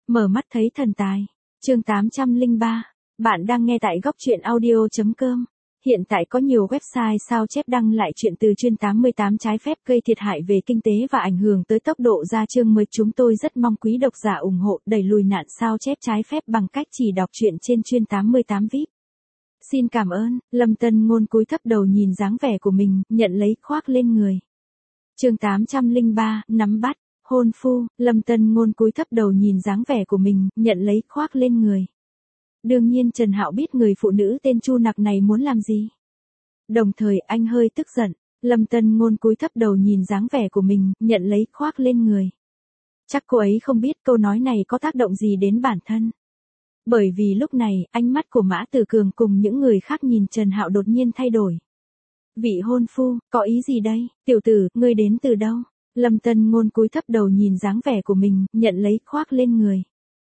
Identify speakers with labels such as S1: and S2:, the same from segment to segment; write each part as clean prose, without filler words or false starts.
S1: Mở mắt thấy thần tài. Chương 803. Bạn đang nghe tại góc truyện audio.com. Hiện tại có nhiều website sao chép đăng lại chuyện từ chuyên 88 trái phép gây thiệt hại về kinh tế và ảnh hưởng tới tốc độ ra chương mới. Chúng tôi rất mong quý độc giả ủng hộ đẩy lùi nạn sao chép trái phép bằng cách chỉ đọc truyện trên chuyên 88 VIP. Xin cảm ơn. Lâm Tân Ngôn cúi thấp đầu nhìn dáng vẻ của mình, nhận lấy khoác lên người. Chương 803, nắm bắt. Hôn phu. Lâm Tân Ngôn cúi thấp đầu nhìn dáng vẻ của mình, nhận lấy khoác lên người. Đương nhiên Trần Hạo biết người phụ nữ tên Chu Nặc này muốn làm gì. Đồng thời anh hơi tức giận. Lâm Tân Ngôn cúi thấp đầu nhìn dáng vẻ của mình, nhận lấy khoác lên người. Chắc cô ấy không biết câu nói này có tác động gì đến bản thân. Bởi vì lúc này, ánh mắt của Mã Tử Cường cùng những người khác nhìn Trần Hạo đột nhiên thay đổi. Vị hôn phu, có ý gì đây? Tiểu tử, ngươi đến từ đâu? Lâm Tân Ngôn cúi thấp đầu nhìn dáng vẻ của mình, nhận lấy khoác lên người.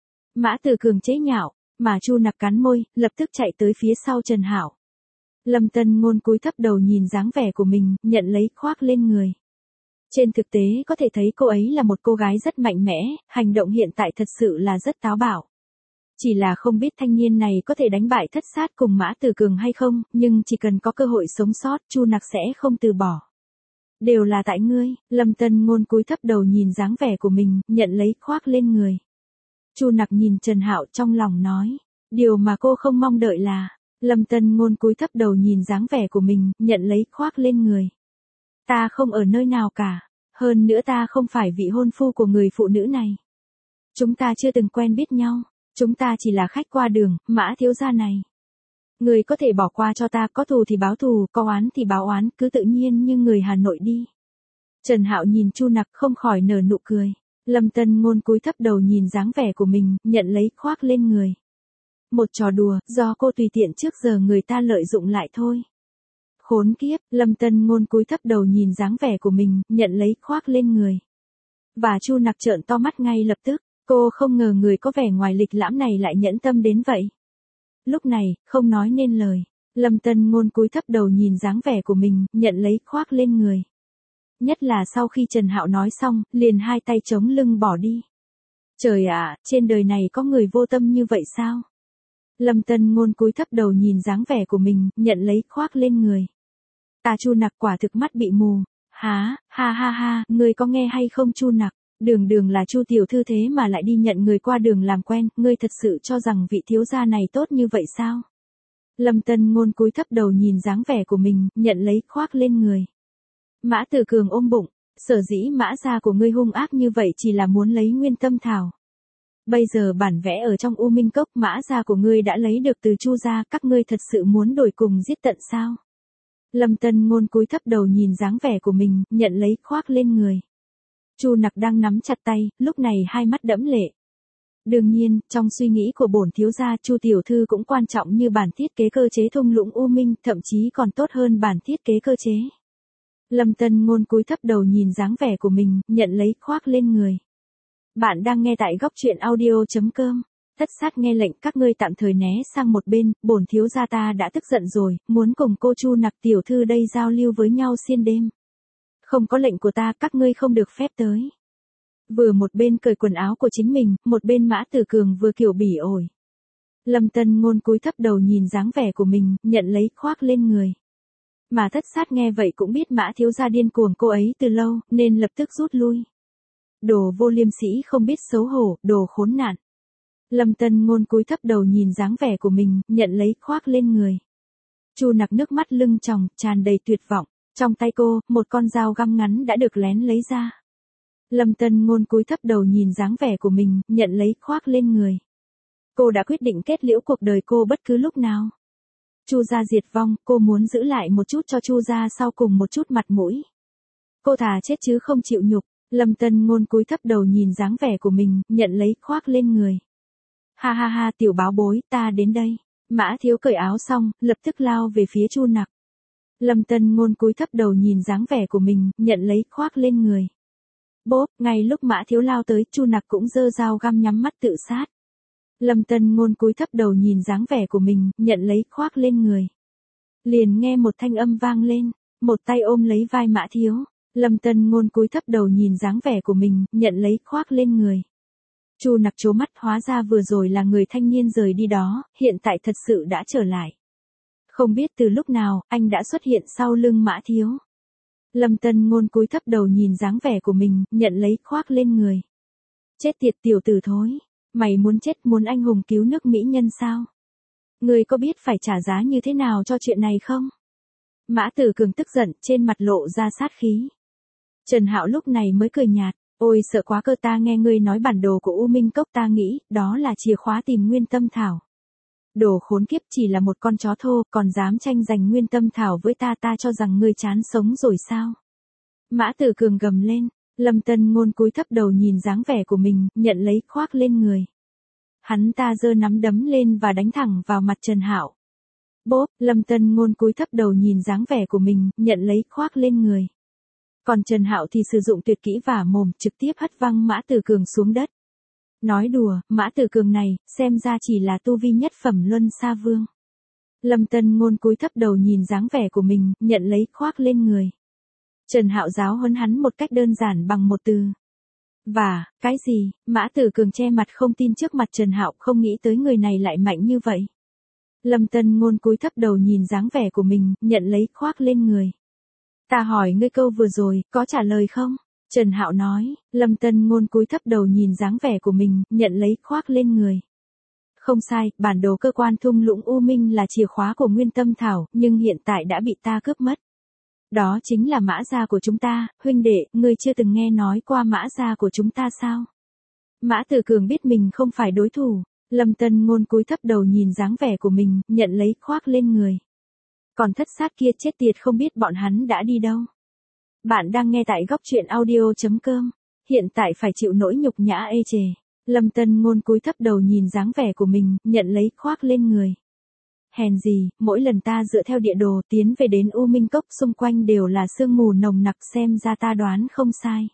S1: Mã Tử Cường chế nhạo, mà Chu Nặc cắn môi, lập tức chạy tới phía sau Trần Hạo. Lâm Tân Ngôn cúi thấp đầu nhìn dáng vẻ của mình, nhận lấy khoác lên người. Trên thực tế có thể thấy cô ấy là một cô gái rất mạnh mẽ, hành động hiện tại thật sự là rất táo bạo. Chỉ là không biết thanh niên này có thể đánh bại Thất Sát cùng Mã Tử Cường hay không, nhưng chỉ cần có cơ hội sống sót, Chu Nặc sẽ không từ bỏ. Đều là tại ngươi. Lâm Tân Ngôn cúi thấp đầu nhìn dáng vẻ của mình, nhận lấy khoác lên người. Chu Nặc nhìn Trần Hạo trong lòng nói, điều mà cô không mong đợi là. Lâm Tân Ngôn cúi thấp đầu nhìn dáng vẻ của mình, nhận lấy khoác lên người. Ta không ở nơi nào cả, hơn nữa ta không phải vị hôn phu của người phụ nữ này. Chúng ta chưa từng quen biết nhau, chúng ta chỉ là khách qua đường, Mã thiếu gia này. Người có thể bỏ qua cho ta, có thù thì báo thù, có oán thì báo oán, cứ tự nhiên như người Hà Nội đi. Trần Hạo nhìn Chu Nặc không khỏi nở nụ cười. Lâm Tân Ngôn cúi thấp đầu nhìn dáng vẻ của mình, nhận lấy khoác lên người. Một trò đùa, do cô tùy tiện trước giờ người ta lợi dụng lại thôi. Khốn kiếp. Lâm Tân Ngôn cúi thấp đầu nhìn dáng vẻ của mình, nhận lấy khoác lên người. Và Chu Nặc trợn to mắt ngay lập tức, cô không ngờ người có vẻ ngoài lịch lãm này lại nhẫn tâm đến vậy. Lúc này, không nói nên lời, Lâm Tân Ngôn cúi thấp đầu nhìn dáng vẻ của mình, nhận lấy khoác lên người. Nhất là sau khi Trần Hạo nói xong, liền hai tay chống lưng bỏ đi. Trời ạ, trên đời này có người vô tâm như vậy sao? Lâm Tân Ngôn cúi thấp đầu nhìn dáng vẻ của mình, nhận lấy khoác lên người. Ta Chu Nặc quả thực mắt bị mù. Há, ha ha ha, ngươi có nghe hay không Chu Nặc? Đường đường là Chu tiểu thư thế mà lại đi nhận người qua đường làm quen, ngươi thật sự cho rằng vị thiếu gia này tốt như vậy sao? Lâm Tân Ngôn cúi thấp đầu nhìn dáng vẻ của mình, nhận lấy khoác lên người. Mã Tử Cường ôm bụng, sở dĩ Mã gia của ngươi hung ác như vậy chỉ là muốn lấy Nguyên Tâm Thảo. Bây giờ bản vẽ ở trong U Minh Cốc Mã gia của ngươi đã lấy được từ Chu gia, các ngươi thật sự muốn đổi cùng giết tận sao? Lâm Tân Ngôn cúi thấp đầu nhìn dáng vẻ của mình, nhận lấy khoác lên người. Chu Nặc đang nắm chặt tay, lúc này hai mắt đẫm lệ. Đương nhiên, trong suy nghĩ của bổn thiếu gia, Chu tiểu thư cũng quan trọng như bản thiết kế cơ chế thung lũng U Minh, thậm chí còn tốt hơn bản thiết kế cơ chế. Lâm Tân Ngôn cúi thấp đầu nhìn dáng vẻ của mình, nhận lấy khoác lên người. Bạn đang nghe tại góc truyện audio.com. Thất Sát nghe lệnh, các ngươi tạm thời né sang một bên, bổn thiếu gia ta đã tức giận rồi, muốn cùng cô Chu Nặc tiểu thư đây giao lưu với nhau xuyên đêm. Không có lệnh của ta, các ngươi không được phép tới. Vừa một bên cởi quần áo của chính mình, một bên Mã Tử Cường vừa kiểu bỉ ổi. Lâm Tân Ngôn cúi thấp đầu nhìn dáng vẻ của mình, nhận lấy khoác lên người. Mà Thất Sát nghe vậy cũng biết Mã thiếu gia điên cuồng cô ấy từ lâu, nên lập tức rút lui. Đồ vô liêm sĩ không biết xấu hổ, đồ khốn nạn. Lâm Tân Ngôn cúi thấp đầu nhìn dáng vẻ của mình, nhận lấy khoác lên người. Chu Nặc nước mắt lưng tròng, tràn đầy tuyệt vọng. Trong tay cô, một con dao găm ngắn đã được lén lấy ra. Lâm Tân Ngôn cúi thấp đầu nhìn dáng vẻ của mình, nhận lấy khoác lên người. Cô đã quyết định kết liễu cuộc đời cô bất cứ lúc nào. Chu gia diệt vong, cô muốn giữ lại một chút cho Chu gia sau cùng một chút mặt mũi. Cô thà chết chứ không chịu nhục. Lâm Tân Ngôn cúi thấp đầu nhìn dáng vẻ của mình, nhận lấy khoác lên người. Ha ha ha, tiểu báo bối, ta đến đây. Mã thiếu cởi áo xong, lập tức lao về phía Chu Nặc. Lâm Tân Ngôn cúi thấp đầu nhìn dáng vẻ của mình, nhận lấy khoác lên người. Bốp, ngay lúc Mã thiếu lao tới, Chu Nặc cũng giơ dao găm nhắm mắt tự sát. Lâm Tân Ngôn cúi thấp đầu nhìn dáng vẻ của mình, nhận lấy khoác lên người. Liền nghe một thanh âm vang lên, một tay ôm lấy vai Mã thiếu. Lâm Tân Ngôn cúi thấp đầu nhìn dáng vẻ của mình, nhận lấy khoác lên người. Chu Nặc trố mắt, hóa ra vừa rồi là người thanh niên rời đi đó, hiện tại thật sự đã trở lại. Không biết từ lúc nào, anh đã xuất hiện sau lưng Mã Thiếu. Lâm Tân Ngôn cúi thấp đầu nhìn dáng vẻ của mình, nhận lấy khoác lên người. Chết tiệt tiểu tử thối, mày muốn chết, muốn anh hùng cứu nước mỹ nhân sao? Ngươi có biết phải trả giá như thế nào cho chuyện này không? Mã Tử Cường tức giận, trên mặt lộ ra sát khí. Trần Hạo lúc này mới cười nhạt, ôi sợ quá cơ, ta nghe ngươi nói bản đồ của U Minh Cốc, ta nghĩ, đó là chìa khóa tìm Nguyên Tâm Thảo. Đồ khốn kiếp, chỉ là một con chó thô, còn dám tranh giành Nguyên Tâm Thảo với ta, ta cho rằng ngươi chán sống rồi sao? Mã Tử Cường gầm lên. Lâm Tân Ngôn cúi thấp đầu nhìn dáng vẻ của mình, nhận lấy khoác lên người. Hắn ta giơ nắm đấm lên và đánh thẳng vào mặt Trần Hạo. Bốp, Lâm Tân Ngôn cúi thấp đầu nhìn dáng vẻ của mình, nhận lấy khoác lên người. Còn Trần Hạo thì sử dụng tuyệt kỹ vả mồm, trực tiếp hất văng Mã Tử Cường xuống đất. Nói đùa, Mã Tử Cường này, xem ra chỉ là tu vi nhất phẩm Luân Sa Vương. Lâm Tân Ngôn cúi thấp đầu nhìn dáng vẻ của mình, nhận lấy khoác lên người. Trần Hạo giáo huấn hắn một cách đơn giản bằng một từ. Và, cái gì? Mã Tử Cường che mặt không tin trước mặt Trần Hạo, không nghĩ tới người này lại mạnh như vậy. Lâm Tân Ngôn cúi thấp đầu nhìn dáng vẻ của mình, nhận lấy khoác lên người. Ta hỏi ngươi câu vừa rồi, có trả lời không? Trần Hạo nói. Lâm Tân Ngôn cúi thấp đầu nhìn dáng vẻ của mình, nhận lấy khoác lên người. Không sai, bản đồ cơ quan thung lũng U Minh là chìa khóa của Nguyên Tâm Thảo, nhưng hiện tại đã bị ta cướp mất. Đó chính là Mã gia của chúng ta, huynh đệ, ngươi chưa từng nghe nói qua Mã gia của chúng ta sao? Mã Tử Cường biết mình không phải đối thủ, Lâm Tân Ngôn cúi thấp đầu nhìn dáng vẻ của mình, nhận lấy khoác lên người. Còn thất sát kia chết tiệt, không biết bọn hắn đã đi đâu. Bạn đang nghe tại góc truyện audio.com, hiện tại phải chịu nỗi nhục nhã ê chề. Lâm Tân Ngôn cúi thấp đầu nhìn dáng vẻ của mình, nhận lấy khoác lên người. Hèn gì, mỗi lần ta dựa theo địa đồ tiến về đến U Minh Cốc, xung quanh đều là sương mù nồng nặc, xem ra ta đoán không sai.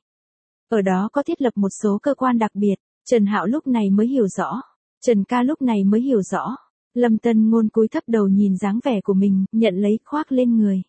S1: Ở đó có thiết lập một số cơ quan đặc biệt, Trần Hạo lúc này mới hiểu rõ. Trần ca lúc này mới hiểu rõ. Lâm Tân Ngôn cúi thấp đầu nhìn dáng vẻ của mình, nhận lấy khoác lên người.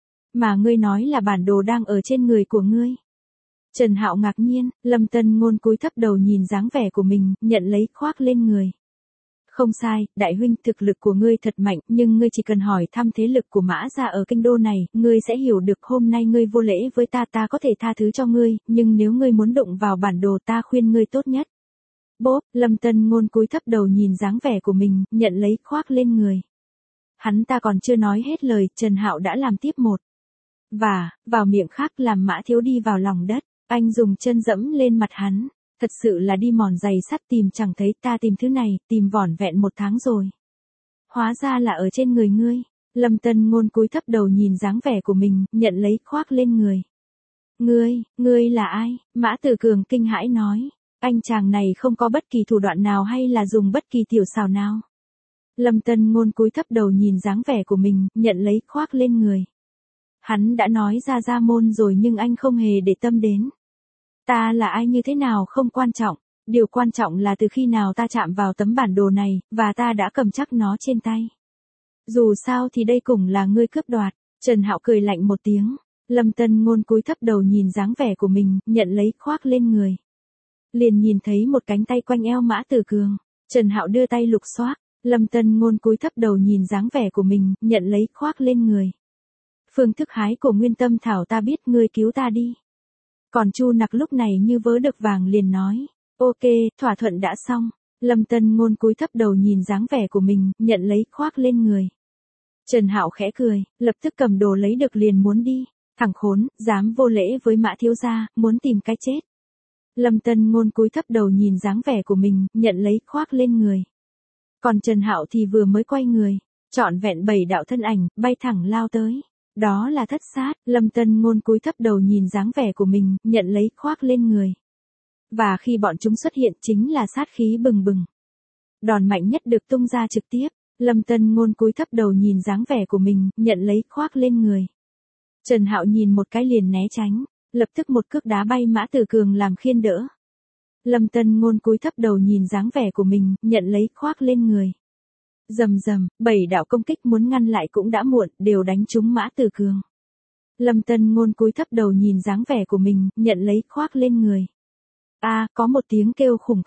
S1: Mà ngươi nói là bản đồ đang ở trên người của ngươi. Trần Hạo ngạc nhiên, Lâm Tân Ngôn cúi thấp đầu nhìn dáng vẻ của mình, nhận lấy khoác lên người. Không sai, đại huynh, thực lực của ngươi thật mạnh, nhưng ngươi chỉ cần hỏi thăm thế lực của Mã gia ở kinh đô này, ngươi sẽ hiểu được. Hôm nay ngươi vô lễ với ta, ta có thể tha thứ cho ngươi, nhưng nếu ngươi muốn đụng vào bản đồ, ta khuyên ngươi tốt nhất. Bốp, Lâm Tân Ngôn cúi thấp đầu nhìn dáng vẻ của mình, nhận lấy khoác lên người. Hắn ta còn chưa nói hết lời, Trần Hạo đã làm tiếp một. Và, vào miệng khác, làm Mã Thiếu đi vào lòng đất, anh dùng chân dẫm lên mặt hắn. Thật sự là đi mòn giày sắt tìm chẳng thấy, ta tìm thứ này, tìm vỏn vẹn 1 tháng rồi. Hóa ra là ở trên người ngươi. Lâm Tân Ngôn cúi thấp đầu nhìn dáng vẻ của mình, nhận lấy khoác lên người. Ngươi là ai? Mã Tử Cường kinh hãi nói. Anh chàng này không có bất kỳ thủ đoạn nào hay là dùng bất kỳ tiểu xảo nào. Lâm Tân Ngôn cúi thấp đầu nhìn dáng vẻ của mình, nhận lấy khoác lên người. Hắn đã nói ra môn rồi nhưng anh không hề để tâm đến. Ta là ai như thế nào không quan trọng, điều quan trọng là từ khi nào ta chạm vào tấm bản đồ này, và ta đã cầm chắc nó trên tay. Dù sao thì đây cũng là ngươi cướp đoạt. Trần Hạo cười lạnh một tiếng. Lâm Tân Ngôn cúi thấp đầu nhìn dáng vẻ của mình, nhận lấy khoác lên người. Liền nhìn thấy một cánh tay quanh eo Mã Tử Cường. Trần Hạo đưa tay lục soát. Lâm Tân Ngôn cúi thấp đầu nhìn dáng vẻ của mình, nhận lấy khoác lên người. Phương thức hái của Nguyên Tâm Thảo ta biết, ngươi cứu ta đi. Còn Chu Nặc lúc này như vớ được vàng liền nói. Ok, thỏa thuận đã xong. Lâm Tân Ngôn cúi thấp đầu nhìn dáng vẻ của mình, nhận lấy khoác lên người. Trần Hạo khẽ cười, lập tức cầm đồ lấy được liền muốn đi. Thằng khốn, dám vô lễ với Mã thiếu gia, muốn tìm cái chết. Lâm Tân Ngôn cúi thấp đầu nhìn dáng vẻ của mình, nhận lấy khoác lên người. Còn Trần Hạo thì vừa mới quay người, trọn vẹn 7 đạo thân ảnh, bay thẳng lao tới. Đó là thất sát. Lâm Tân Ngôn cúi thấp đầu nhìn dáng vẻ của mình, nhận lấy khoác lên người. Và khi bọn chúng xuất hiện chính là sát khí bừng bừng. Đòn mạnh nhất được tung ra trực tiếp. Lâm Tân Ngôn cúi thấp đầu nhìn dáng vẻ của mình, nhận lấy khoác lên người. Trần Hạo nhìn một cái liền né tránh, lập tức một cước đá bay Mã Tử Cường làm khiên đỡ. Lâm Tân Ngôn cúi thấp đầu nhìn dáng vẻ của mình, nhận lấy khoác lên người. Rầm rầm, 7 đạo công kích muốn ngăn lại cũng đã muộn, đều đánh trúng Mã Tử Cường. Lâm Tân Ngôn cúi thấp đầu nhìn dáng vẻ của mình, nhận lấy khoác lên người. Có một tiếng kêu khủng khiếp,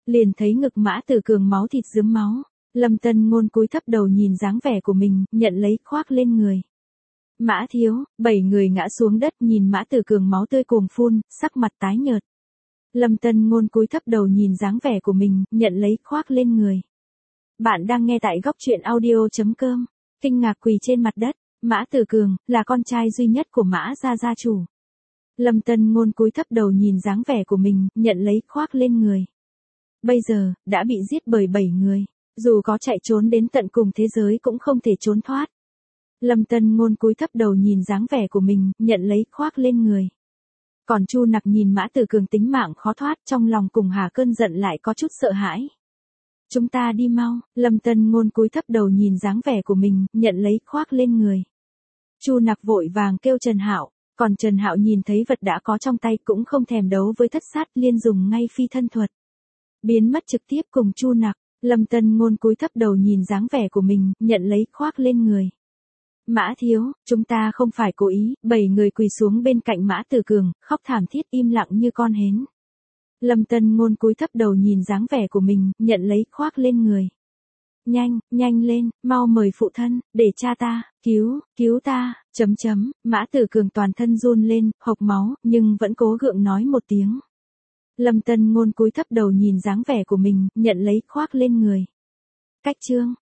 S1: Liền thấy ngực Mã Tử Cường máu thịt rướm máu. Lâm Tân Ngôn cúi thấp đầu nhìn dáng vẻ của mình, nhận lấy khoác lên người. Mã thiếu, 7 người ngã xuống đất nhìn Mã Tử Cường máu tươi cuồng phun, sắc mặt tái nhợt. Lâm Tân Ngôn cúi thấp đầu nhìn dáng vẻ của mình, nhận lấy khoác lên người. Bạn đang nghe tại góc truyện audio.com. Kinh ngạc quỳ trên mặt đất, Mã Tử Cường, là con trai duy nhất của Mã gia chủ. Lâm Tân Ngôn cúi thấp đầu nhìn dáng vẻ của mình, nhận lấy khoác lên người. Bây giờ, đã bị giết bởi 7 người. Dù có chạy trốn đến tận cùng thế giới cũng không thể trốn thoát. Lâm Tân Ngôn cúi thấp đầu nhìn dáng vẻ của mình, nhận lấy khoác lên người. Còn Chu Nặc nhìn Mã Tử Cường tính mạng khó thoát, trong lòng cùng hà cơn giận lại có chút sợ hãi. Chúng ta đi mau, Lâm Tân Ngôn cúi thấp đầu nhìn dáng vẻ của mình, nhận lấy khoác lên người. Chu Nặc vội vàng kêu Trần Hạo, còn Trần Hạo nhìn thấy vật đã có trong tay cũng không thèm đấu với Thất Sát, liên dùng ngay phi thân thuật. Biến mất trực tiếp cùng Chu Nặc. Lâm Tân Ngôn cúi thấp đầu nhìn dáng vẻ của mình, nhận lấy khoác lên người. Mã thiếu, chúng ta không phải cố ý. 7 người quỳ xuống bên cạnh Mã Tử Cường, khóc thảm thiết im lặng như con hến. Lâm Tân Ngôn cúi thấp đầu nhìn dáng vẻ của mình, nhận lấy khoác lên người. Nhanh, nhanh lên, mau mời phụ thân, để cha ta, cứu ta, Mã Tử Cường toàn thân run lên, hộc máu, nhưng vẫn cố gượng nói một tiếng. Lâm Tân Ngôn cúi thấp đầu nhìn dáng vẻ của mình, nhận lấy khoác lên người. Cách chương